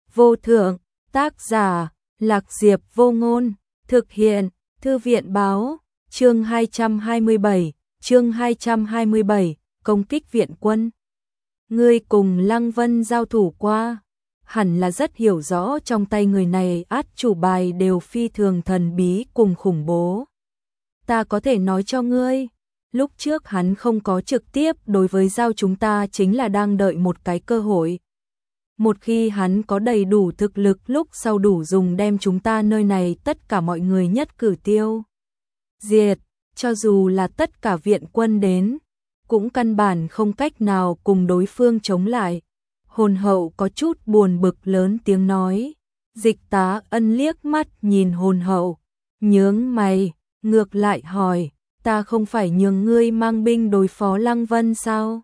vô thượng, tác giả, Lạc Diệp Vô Ngôn, thực hiện, Thư viện báo, chương 227, công kích viện quân. Ngươi cùng Lăng Vân giao thủ qua, hẳn là rất hiểu rõ trong tay người này át chủ bài đều phi thường thần bí cùng khủng bố. Ta có thể nói cho ngươi, lúc trước hắn không có trực tiếp đối với giao chúng ta chính là đang đợi một cái cơ hội. Một khi hắn có đầy đủ thực lực lúc sau đủ dùng đem chúng ta nơi này tất cả mọi người nhất cử tiêu diệt, cho dù là tất cả viện quân đến, cũng căn bản không cách nào cùng đối phương chống lại. Hồn hậu có chút buồn bực lớn tiếng nói. Dịch Tá Ân liếc mắt nhìn hồn hậu, nhướng mày, ngược lại hỏi, ta không phải nhường ngươi mang binh đối phó Lăng Vân sao?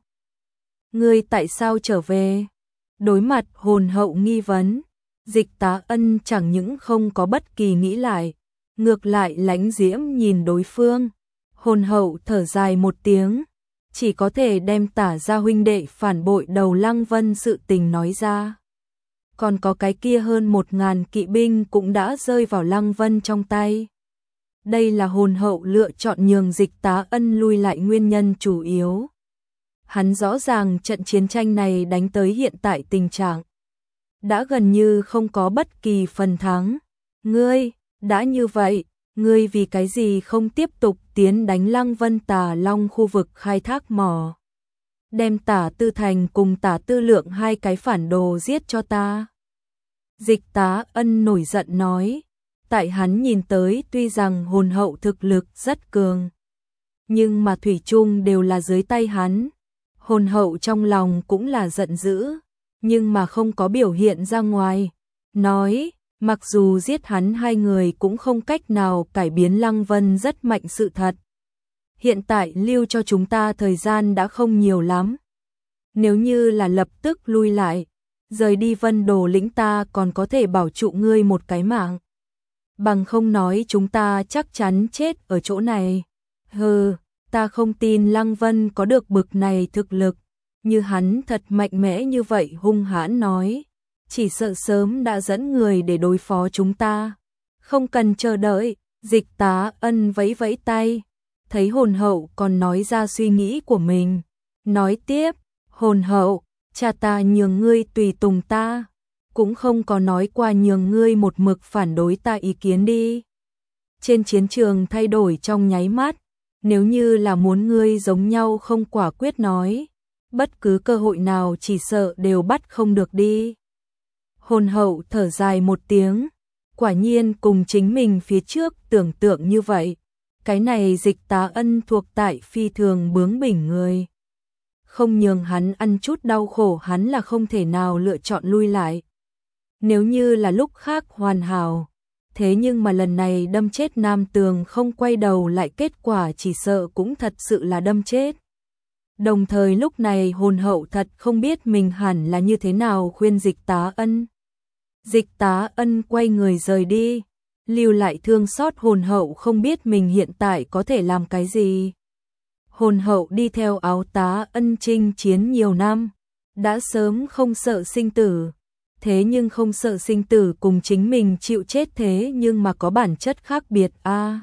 Ngươi tại sao trở về? Đối mặt hồn hậu nghi vấn, Dịch Tá Ân chẳng những không có bất kỳ nghĩ lại, ngược lại lãnh diễm nhìn đối phương. Hồn hậu thở dài một tiếng, chỉ có thể đem Tả gia huynh đệ phản bội đầu Lăng Vân sự tình nói ra. Còn có cái kia hơn 1000 kỵ binh cũng đã rơi vào Lăng Vân trong tay. Đây là hồn hậu lựa chọn nhường Dịch Tá Ân lui lại nguyên nhân chủ yếu. Hắn rõ ràng trận chiến tranh này đánh tới hiện tại tình trạng đã gần như không có bất kỳ phần thắng. Ngươi, đã như vậy, ngươi vì cái gì không tiếp tục tiến đánh Lăng Vân Tà Long khu vực khai thác mỏ? Đem Tả Tư Thành cùng Tả Tư Lượng hai cái phản đồ giết cho ta. Dịch Tá Ân nổi giận nói. Tại hắn nhìn tới tuy rằng hồn hậu thực lực rất cường, nhưng mà thủy chung đều là dưới tay hắn. Hồn hậu trong lòng cũng là giận dữ, nhưng mà không có biểu hiện ra ngoài. Nói, mặc dù giết hắn hai người cũng không cách nào cải biến Lăng Vân rất mạnh sự thật. Hiện tại lưu cho chúng ta thời gian đã không nhiều lắm. Nếu như là lập tức lui lại, rời đi Vân Đồ lĩnh ta còn có thể bảo trụ ngươi một cái mạng. Bằng không nói chúng ta chắc chắn chết ở chỗ này. Hừ, ta không tin Lăng Vân có được bực này thực lực, như hắn thật mạnh mẽ như vậy hung hãn nói. Chỉ sợ sớm đã dẫn người để đối phó chúng ta. Không cần chờ đợi, Dịch Tá Ân vẫy vẫy tay. Thấy hồn hậu còn nói ra suy nghĩ của mình. Nói tiếp, hồn hậu, cha ta nhường ngươi tùy tùng ta, cũng không có nói qua nhường ngươi một mực phản đối ta ý kiến đi. Trên chiến trường thay đổi trong nháy mắt, nếu như là muốn ngươi giống nhau không quả quyết nói, bất cứ cơ hội nào chỉ sợ đều bắt không được đi. Hồn hậu thở dài một tiếng, quả nhiên cùng chính mình phía trước tưởng tượng như vậy. Cái này Dịch Tá Ân thuộc tại phi thường bướng bỉnh người. Không nhường hắn ăn chút đau khổ hắn là không thể nào lựa chọn lui lại. Nếu như là lúc khác hoàn hảo, thế nhưng mà lần này đâm chết Nam Tường không quay đầu lại kết quả chỉ sợ cũng thật sự là đâm chết. Đồng thời lúc này hồn hậu thật không biết mình hẳn là như thế nào khuyên Dịch Tá Ân. Dịch Tá Ân quay người rời đi, lưu lại thương xót hồn hậu không biết mình hiện tại có thể làm cái gì. Hồn hậu đi theo Áo Tá Ân chinh chiến nhiều năm, đã sớm không sợ sinh tử. Thế nhưng không sợ sinh tử cùng chính mình chịu chết thế nhưng mà có bản chất khác biệt a.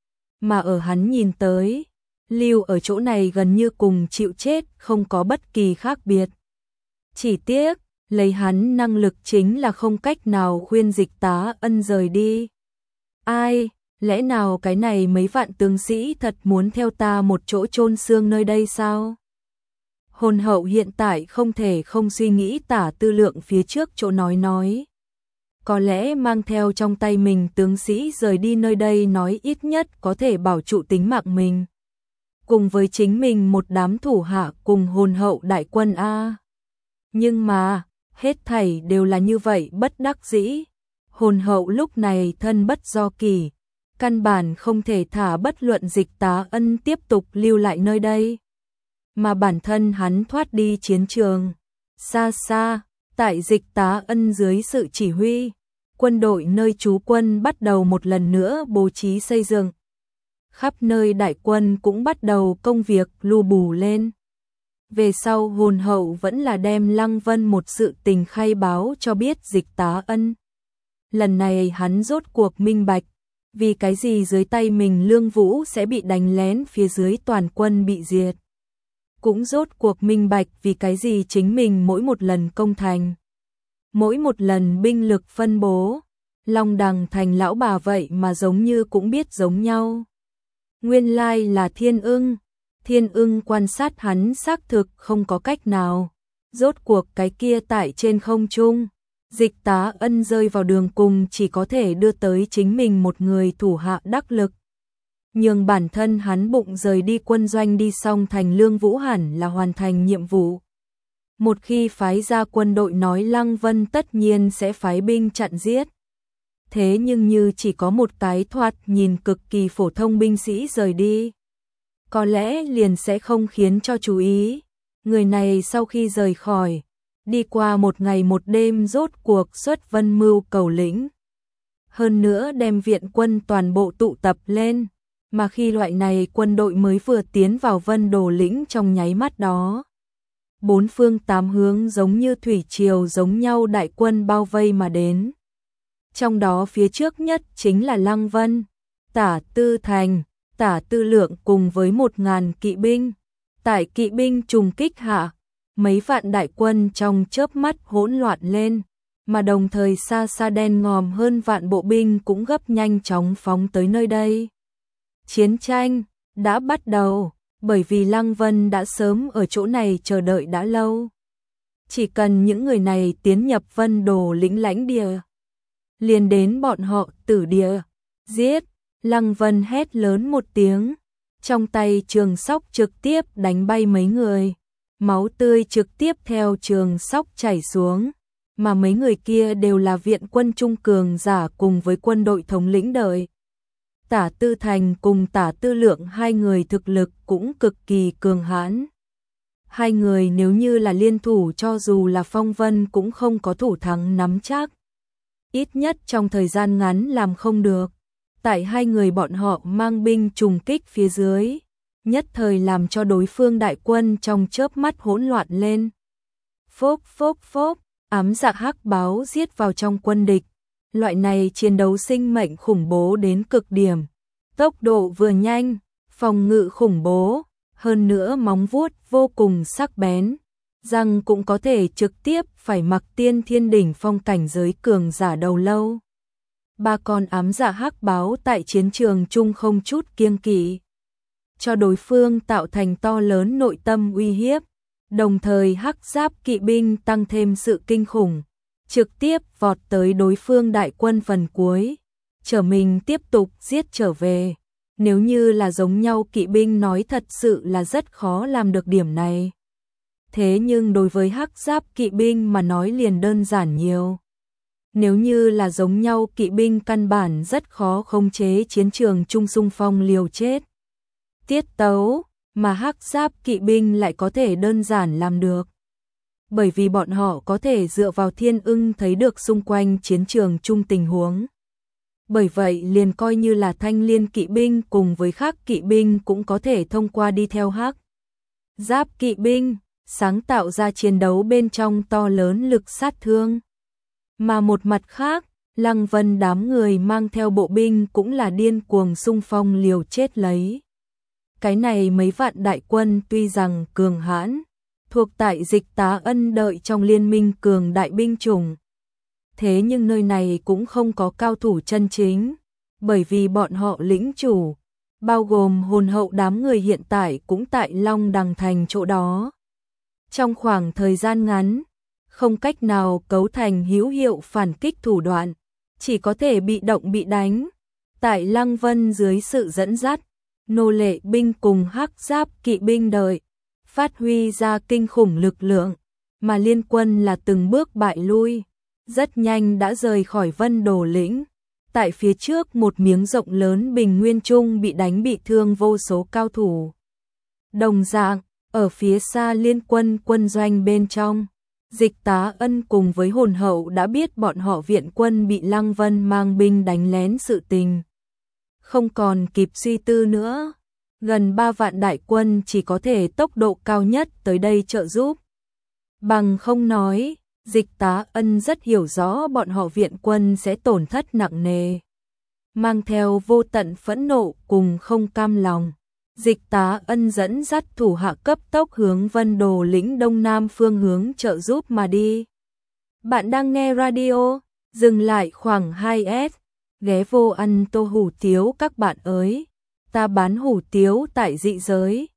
Mà ở hắn nhìn tới, lưu ở chỗ này gần như cùng chịu chết không có bất kỳ khác biệt. Chỉ tiếc, lấy hắn năng lực chính là không cách nào khuyên Dịch Tá Ân rời đi. Ai, lẽ nào cái này mấy vạn tướng sĩ thật muốn theo ta một chỗ chôn xương nơi đây sao? Hồn hậu hiện tại không thể không suy nghĩ Tả Tư Lượng phía trước chỗ nói. Có lẽ mang theo trong tay mình tướng sĩ rời đi nơi đây nói ít nhất có thể bảo trụ tính mạng mình. Cùng với chính mình một đám thủ hạ cùng hồn hậu đại quân A. Nhưng mà, hết thảy đều là như vậy bất đắc dĩ. Hồn hậu lúc này thân bất do kỳ, căn bản không thể thả bất luận Dịch Tá Ân tiếp tục lưu lại nơi đây. Mà bản thân hắn thoát đi chiến trường. Xa xa, tại Dịch Tá Ân dưới sự chỉ huy, quân đội nơi trú quân bắt đầu một lần nữa bố trí xây dựng. Khắp nơi đại quân cũng bắt đầu công việc lưu bù lên. Về sau hồn hậu vẫn là đem Lăng Vân một sự tình khai báo cho biết Dịch Tá Ân. Lần này hắn rốt cuộc minh bạch, vì cái gì dưới tay mình Lương Vũ sẽ bị đánh lén, phía dưới toàn quân bị diệt. Cũng rốt cuộc minh bạch vì cái gì chính mình mỗi một lần công thành, mỗi một lần binh lực phân bố, Long Đằng thành lão bà vậy mà giống như cũng biết giống nhau. Nguyên lai là Thiên Ưng quan sát hắn xác thực không có cách nào. Rốt cuộc cái kia tại trên không trung, Dịch Tá Ân rơi vào đường cùng, chỉ có thể đưa tới chính mình một người thủ hạ đắc lực. Nhưng bản thân hắn bụng rời đi quân doanh đi xong thành Lương Vũ hẳn là hoàn thành nhiệm vụ. Một khi phái ra quân đội nói Lăng Vân tất nhiên sẽ phái binh chặn giết. Thế nhưng như chỉ có một cái thoạt nhìn cực kỳ phổ thông binh sĩ rời đi, có lẽ liền sẽ không khiến cho chú ý. Người này sau khi rời khỏi, đi qua một ngày một đêm rốt cuộc xuất Vân Mưu Cầu lĩnh. Hơn nữa đem viện quân toàn bộ tụ tập lên, mà khi loại này quân đội mới vừa tiến vào Vân Đồ lĩnh trong nháy mắt đó, bốn phương tám hướng giống như thủy triều giống nhau đại quân bao vây mà đến. Trong đó phía trước nhất chính là Lăng Vân, Tả Tư Thành, Tả Tư Lượng cùng với 1000 kỵ binh. Tại kỵ binh trùng kích hạ, mấy vạn đại quân trong chớp mắt hỗn loạn lên, mà đồng thời xa xa đen ngòm hơn vạn bộ binh cũng gấp nhanh chóng phóng tới nơi đây. Chiến tranh đã bắt đầu, bởi vì Lăng Vân đã sớm ở chỗ này chờ đợi đã lâu. Chỉ cần những người này tiến nhập Vân Đồ lĩnh lãnh địa, liền đến bọn họ tử địa, giết. Lăng Vân hét lớn một tiếng, trong tay trường sóc trực tiếp đánh bay mấy người, máu tươi trực tiếp theo trường sóc chảy xuống, mà mấy người kia đều là viện quân trung cường giả cùng với quân đội thống lĩnh đợi. Tả Tư Thành cùng Tả Tư Lượng hai người thực lực cũng cực kỳ cường hãn. Hai người nếu như là liên thủ cho dù là Phong Vân cũng không có thủ thắng nắm chắc. Ít nhất trong thời gian ngắn làm không được. Tại hai người bọn họ mang binh trùng kích phía dưới, nhất thời làm cho đối phương đại quân trong chớp mắt hỗn loạn lên. Phốc phốc phốc, ám dạ hắc báo giết vào trong quân địch. Loại này chiến đấu sinh mệnh khủng bố đến cực điểm. Tốc độ vừa nhanh, phòng ngự khủng bố, hơn nữa móng vuốt vô cùng sắc bén. Răng cũng có thể trực tiếp phải mặc tiên thiên đỉnh phong cảnh giới cường giả đầu lâu. Ba con ám dạ hắc báo tại chiến trường chung không chút kiêng kỵ, cho đối phương tạo thành to lớn nội tâm uy hiếp, đồng thời hắc giáp kỵ binh tăng thêm sự kinh khủng, trực tiếp vọt tới đối phương đại quân phần cuối, trở mình tiếp tục giết trở về. Nếu như là giống nhau kỵ binh nói thật sự là rất khó làm được điểm này. Thế nhưng đối với hắc giáp kỵ binh mà nói liền đơn giản nhiều. Nếu như là giống nhau kỵ binh căn bản rất khó khống chế chiến trường chung xung phong liều chết. Tiết tấu mà hắc giáp kỵ binh lại có thể đơn giản làm được. Bởi vì bọn họ có thể dựa vào Thiên Ưng thấy được xung quanh chiến trường chung tình huống. Bởi vậy liền coi như là Thanh Liên kỵ binh cùng với khác kỵ binh cũng có thể thông qua đi theo hắc giáp kỵ binh, sáng tạo ra chiến đấu bên trong to lớn lực sát thương. Mà một mặt khác, Lăng Vân đám người mang theo bộ binh cũng là điên cuồng xung phong liều chết lấy. Cái này mấy vạn đại quân tuy rằng cường hãn, thuộc tại Dịch Tá Ân đợi trong liên minh cường đại binh chủng. Thế nhưng nơi này cũng không có cao thủ chân chính, bởi vì bọn họ lĩnh chủ, bao gồm hồn hậu đám người hiện tại cũng tại Long Đằng Thành chỗ đó. Trong khoảng thời gian ngắn, không cách nào cấu thành hữu hiệu phản kích thủ đoạn, chỉ có thể bị động bị đánh. Tại Lăng Vân dưới sự dẫn dắt, nô lệ binh cùng hắc giáp kỵ binh đợi, phát huy ra kinh khủng lực lượng, mà liên quân là từng bước bại lui, rất nhanh đã rời khỏi Vân Đồ lĩnh. Tại phía trước một miếng rộng lớn bình nguyên trung bị đánh bị thương vô số cao thủ. Đồng dạng, ở phía xa liên quân quân doanh bên trong, Dịch Tá Ân cùng với hồn hậu đã biết bọn họ viện quân bị Lăng Vân mang binh đánh lén sự tình. Không còn kịp suy tư nữa, gần 3 vạn đại quân chỉ có thể tốc độ cao nhất tới đây trợ giúp. Bằng không nói, Dịch Tá Ân rất hiểu rõ bọn họ viện quân sẽ tổn thất nặng nề. Mang theo vô tận phẫn nộ cùng không cam lòng, Dịch Tá Ân dẫn dắt thủ hạ cấp tốc hướng Vân Đồ lĩnh đông nam phương hướng trợ giúp mà đi. Bạn đang nghe radio, dừng lại khoảng 2S, ghé vô ăn tô hủ tiếu các bạn ơi. Ta bán hủ tiếu tại dị giới.